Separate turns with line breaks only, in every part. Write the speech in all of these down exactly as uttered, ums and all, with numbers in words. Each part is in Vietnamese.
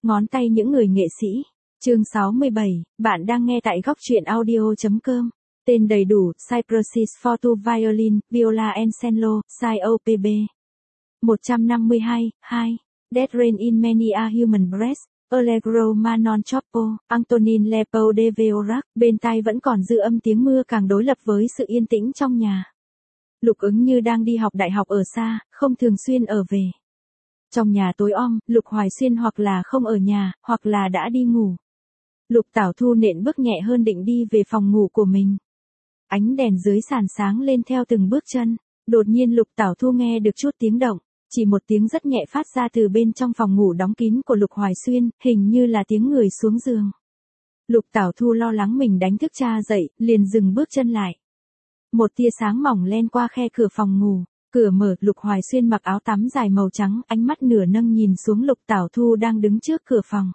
ngón tay những người nghệ sĩ. Chương sáu mươi bảy, bạn đang nghe tại góc truyện audio.com. Tên đầy đủ: Cypresses for two violin, viola and cello, Sci O P B. một trăm năm mươi hai, hai. Dead Rain in Many a Human Breast, Allegro ma non troppo, Antonin Lepo de Dvorak. Bên tai vẫn còn dư âm tiếng mưa càng đối lập với sự yên tĩnh trong nhà. Lục Ứng Như đang đi học đại học ở xa, không thường xuyên ở về. Trong nhà tối om, Lục Hoài Xuyên hoặc là không ở nhà, hoặc là đã đi ngủ. Lục Tảo Thu nện bước nhẹ hơn định đi về phòng ngủ của mình. Ánh đèn dưới sàn sáng lên theo từng bước chân. Đột nhiên Lục Tảo Thu nghe được chút tiếng động. Chỉ một tiếng rất nhẹ phát ra từ bên trong phòng ngủ đóng kín của Lục Hoài Xuyên, hình như là tiếng người xuống giường. Lục Tảo Thu lo lắng mình đánh thức cha dậy, liền dừng bước chân lại. Một tia sáng mỏng len qua khe cửa phòng ngủ, cửa mở, Lục Hoài Xuyên mặc áo tắm dài màu trắng, ánh mắt nửa nâng nhìn xuống Lục Tảo Thu đang đứng trước cửa phòng.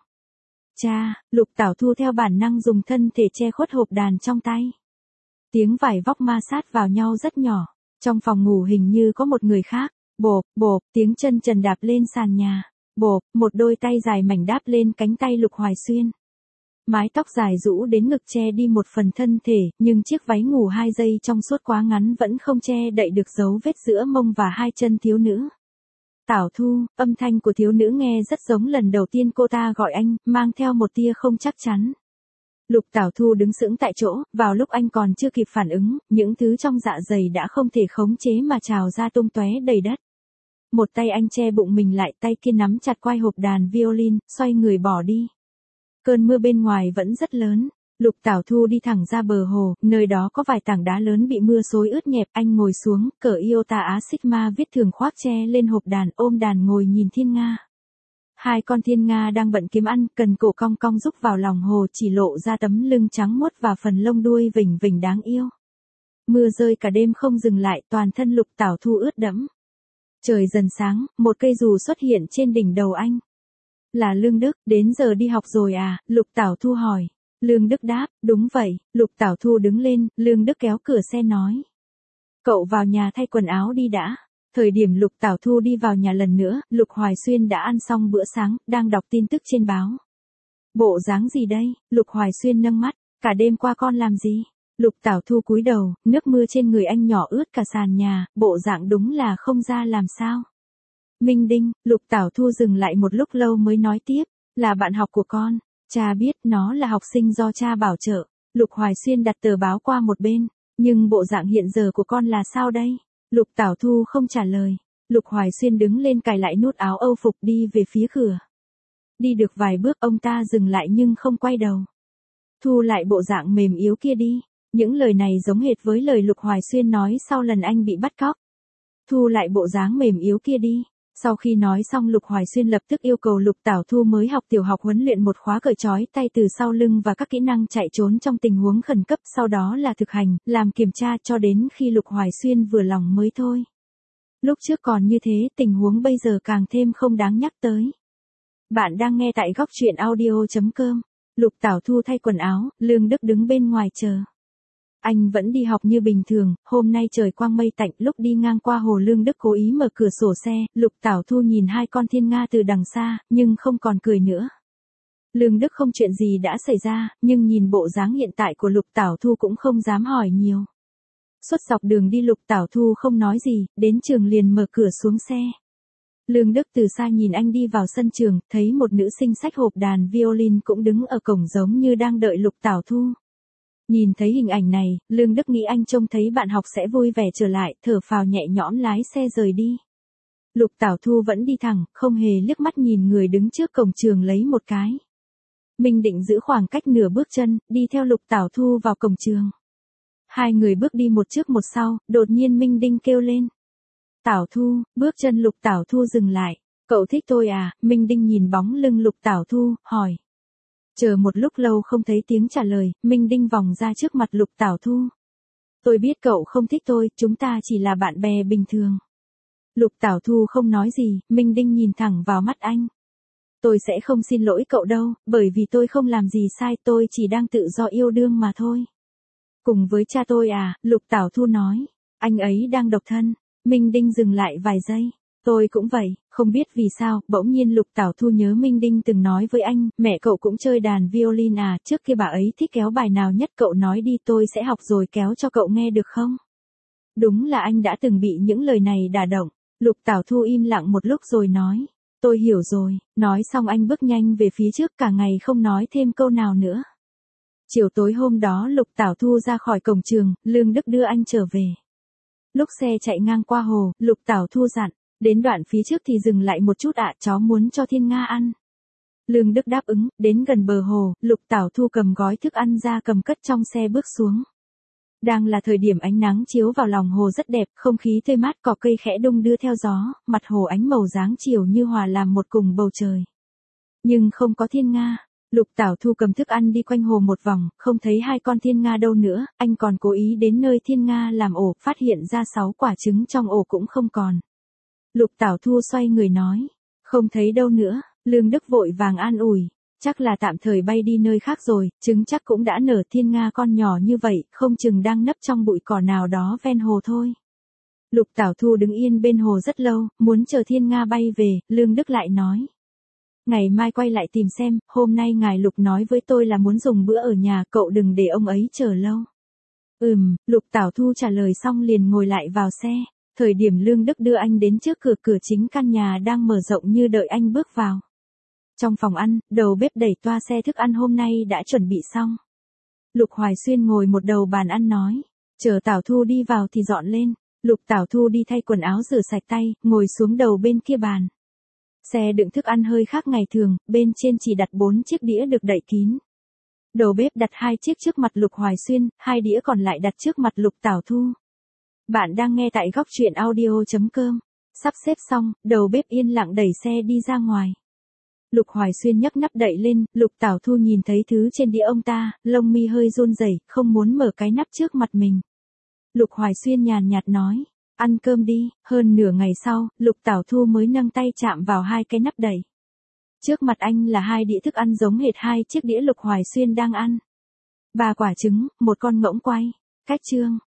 Cha, Lục Tảo Thu theo bản năng dùng thân thể che khuất hộp đàn trong tay. Tiếng vải vóc ma sát vào nhau rất nhỏ, trong phòng ngủ hình như có một người khác. Bộp, bộp, tiếng chân trần đạp lên sàn nhà. Bộp, một đôi tay dài mảnh đáp lên cánh tay Lục Hoài Xuyên. Mái tóc dài rũ đến ngực che đi một phần thân thể, nhưng chiếc váy ngủ hai giây trong suốt quá ngắn vẫn không che đậy được dấu vết giữa mông và hai chân thiếu nữ. Tảo Thu, âm thanh của thiếu nữ nghe rất giống lần đầu tiên cô ta gọi anh, mang theo một tia không chắc chắn. Lục Tảo Thu đứng sững tại chỗ, vào lúc anh còn chưa kịp phản ứng, những thứ trong dạ dày đã không thể khống chế mà trào ra tung tóe đầy đất. Một tay anh che bụng mình lại, tay kia nắm chặt quai hộp đàn violin, xoay người bỏ đi. Cơn mưa bên ngoài vẫn rất lớn. Lục Tảo Thu đi thẳng ra bờ hồ, nơi đó có vài tảng đá lớn bị mưa xối ướt nhẹp. Anh ngồi xuống, cởi Iota Á Sigma viết thường khoác che lên hộp đàn, ôm đàn ngồi nhìn thiên nga. Hai con thiên nga đang bận kiếm ăn, cần cổ cong cong rúc vào lòng hồ, chỉ lộ ra tấm lưng trắng muốt và phần lông đuôi vểnh vểnh đáng yêu. Mưa rơi cả đêm không dừng lại, toàn thân Lục Tảo Thu ướt đẫm. Trời dần sáng, một cây dù xuất hiện trên đỉnh đầu anh. Là Lương Đức, đến giờ đi học rồi à? Lục Tảo Thu hỏi. Lương Đức đáp, đúng vậy. Lục Tảo Thu đứng lên, Lương Đức kéo cửa xe nói. Cậu vào nhà thay quần áo đi đã. Thời điểm Lục Tảo Thu đi vào nhà lần nữa, Lục Hoài Xuyên đã ăn xong bữa sáng, đang đọc tin tức trên báo. Bộ dáng gì đây? Lục Hoài Xuyên nâng mắt, cả đêm qua con làm gì? Lục Tảo Thu cúi đầu, nước mưa trên người anh nhỏ ướt cả sàn nhà, bộ dạng đúng là không ra làm sao. Minh Đinh, Lục Tảo Thu dừng lại một lúc lâu mới nói tiếp, là bạn học của con, cha biết nó là học sinh do cha bảo trợ. Lục Hoài Xuyên đặt tờ báo qua một bên, nhưng bộ dạng hiện giờ của con là sao đây? Lục Tảo Thu không trả lời. Lục Hoài Xuyên đứng lên cài lại nút áo âu phục đi về phía cửa. Đi được vài bước ông ta dừng lại nhưng không quay đầu. Thu lại bộ dạng mềm yếu kia đi. Những lời này giống hệt với lời Lục Hoài Xuyên nói sau lần anh bị bắt cóc. Thu lại bộ dáng mềm yếu kia đi. Sau khi nói xong Lục Hoài Xuyên lập tức yêu cầu Lục Tảo Thu mới học tiểu học huấn luyện một khóa cởi trói tay từ sau lưng và các kỹ năng chạy trốn trong tình huống khẩn cấp, sau đó là thực hành, làm kiểm tra cho đến khi Lục Hoài Xuyên vừa lòng mới thôi. Lúc trước còn như thế, tình huống bây giờ càng thêm không đáng nhắc tới. Bạn đang nghe tại góc truyện audio.com. Lục Tảo Thu thay quần áo, Lương Đức đứng bên ngoài chờ. Anh vẫn đi học như bình thường, hôm nay trời quang mây tạnh, lúc đi ngang qua hồ Lương Đức cố ý mở cửa sổ xe, Lục Tảo Thu nhìn hai con thiên nga từ đằng xa, nhưng không còn cười nữa. Lương Đức không chuyện gì đã xảy ra, nhưng nhìn bộ dáng hiện tại của Lục Tảo Thu cũng không dám hỏi nhiều. Suốt dọc đường đi Lục Tảo Thu không nói gì, đến trường liền mở cửa xuống xe. Lương Đức từ xa nhìn anh đi vào sân trường, thấy một nữ sinh xách hộp đàn violin cũng đứng ở cổng giống như đang đợi Lục Tảo Thu. Nhìn thấy hình ảnh này, Lương Đức nghĩ anh trông thấy bạn học sẽ vui vẻ trở lại, thở phào nhẹ nhõm lái xe rời đi. Lục Tảo Thu vẫn đi thẳng, không hề liếc mắt nhìn người đứng trước cổng trường lấy một cái. Minh định giữ khoảng cách nửa bước chân, đi theo Lục Tảo Thu vào cổng trường. Hai người bước đi một trước một sau, đột nhiên Minh Đinh kêu lên. Tảo Thu, bước chân Lục Tảo Thu dừng lại. Cậu thích tôi à? Minh Đinh nhìn bóng lưng Lục Tảo Thu, hỏi. Chờ một lúc lâu không thấy tiếng trả lời, Minh Đinh vòng ra trước mặt Lục Tảo Thu. Tôi biết cậu không thích tôi, chúng ta chỉ là bạn bè bình thường. Lục Tảo Thu không nói gì, Minh Đinh nhìn thẳng vào mắt anh. Tôi sẽ không xin lỗi cậu đâu, bởi vì tôi không làm gì sai, tôi chỉ đang tự do yêu đương mà thôi. Cùng với cha tôi à? Lục Tảo Thu nói. Anh ấy đang độc thân. Minh Đinh dừng lại vài giây. Tôi cũng vậy, Không biết vì sao, bỗng nhiên Lục Tảo Thu nhớ Minh Đinh từng nói với anh, mẹ cậu cũng chơi đàn violin à, trước kia bà ấy thích kéo bài nào nhất cậu nói đi tôi sẽ học rồi kéo cho cậu nghe được không? Đúng là anh đã từng bị những lời này đả động. Lục Tảo Thu im lặng một lúc rồi nói, tôi hiểu rồi, nói xong anh bước nhanh về phía trước cả ngày không nói thêm câu nào nữa. Chiều tối hôm đó Lục Tảo Thu ra khỏi cổng trường, Lương Đức đưa anh trở về. Lúc xe chạy ngang qua hồ, Lục Tảo Thu dặn, đến đoạn phía trước thì dừng lại một chút ạ, chó muốn cho Thiên Nga ăn. Lương Đức đáp ứng, đến gần bờ hồ, Lục Tảo Thu cầm gói thức ăn ra cầm cất trong xe bước xuống. Đang là thời điểm ánh nắng chiếu vào lòng hồ rất đẹp, không khí tươi mát, cỏ cây khẽ đung đưa theo gió, mặt hồ ánh màu dáng chiều như hòa làm một cùng bầu trời. Nhưng không có Thiên Nga. Lục Tảo Thu cầm thức ăn đi quanh hồ một vòng, không thấy hai con Thiên Nga đâu nữa, anh còn cố ý đến nơi Thiên Nga làm ổ, phát hiện ra sáu quả trứng trong ổ cũng không còn. Lục Tảo Thu xoay người nói, không thấy đâu nữa, Lương Đức vội vàng an ủi, chắc là tạm thời bay đi nơi khác rồi, trứng chắc cũng đã nở. Thiên Nga con nhỏ như vậy, không chừng đang nấp trong bụi cỏ nào đó ven hồ thôi. Lục Tảo Thu đứng yên bên hồ rất lâu, muốn chờ Thiên Nga bay về, Lương Đức lại nói. Ngày mai quay lại tìm xem, hôm nay ngài Lục nói với tôi là muốn dùng bữa ở nhà, cậu đừng để ông ấy chờ lâu. Ừm, Lục Tảo Thu trả lời xong liền ngồi lại vào xe. Thời điểm Lương Đức đưa anh đến trước cửa cửa chính căn nhà đang mở rộng như đợi anh bước vào. Trong phòng ăn, đầu bếp đẩy toa xe thức ăn hôm nay đã chuẩn bị xong. Lục Hoài Xuyên ngồi một đầu bàn ăn nói, chờ Tảo Thu đi vào thì dọn lên. Lục Tảo Thu đi thay quần áo rửa sạch tay, ngồi xuống đầu bên kia bàn. Xe đựng thức ăn hơi khác ngày thường, bên trên chỉ đặt bốn chiếc đĩa được đậy kín. Đầu bếp đặt hai chiếc trước mặt Lục Hoài Xuyên, hai đĩa còn lại đặt trước mặt Lục Tảo Thu. Bạn đang nghe tại góc truyện audio chấm com. Sắp xếp xong, đầu bếp yên lặng đẩy xe đi ra ngoài. Lục Hoài Xuyên nhấc nắp đậy lên, Lục Tảo Thu nhìn thấy thứ trên đĩa ông ta, lông mi hơi run rẩy, không muốn mở cái nắp trước mặt mình. Lục Hoài Xuyên nhàn nhạt nói, ăn cơm đi. Hơn nửa ngày sau, Lục Tảo Thu mới nâng tay chạm vào hai cái nắp đậy. Trước mặt anh là hai đĩa thức ăn giống hệt hai chiếc đĩa Lục Hoài Xuyên đang ăn. Ba quả trứng, một con ngỗng quay. Cách chương.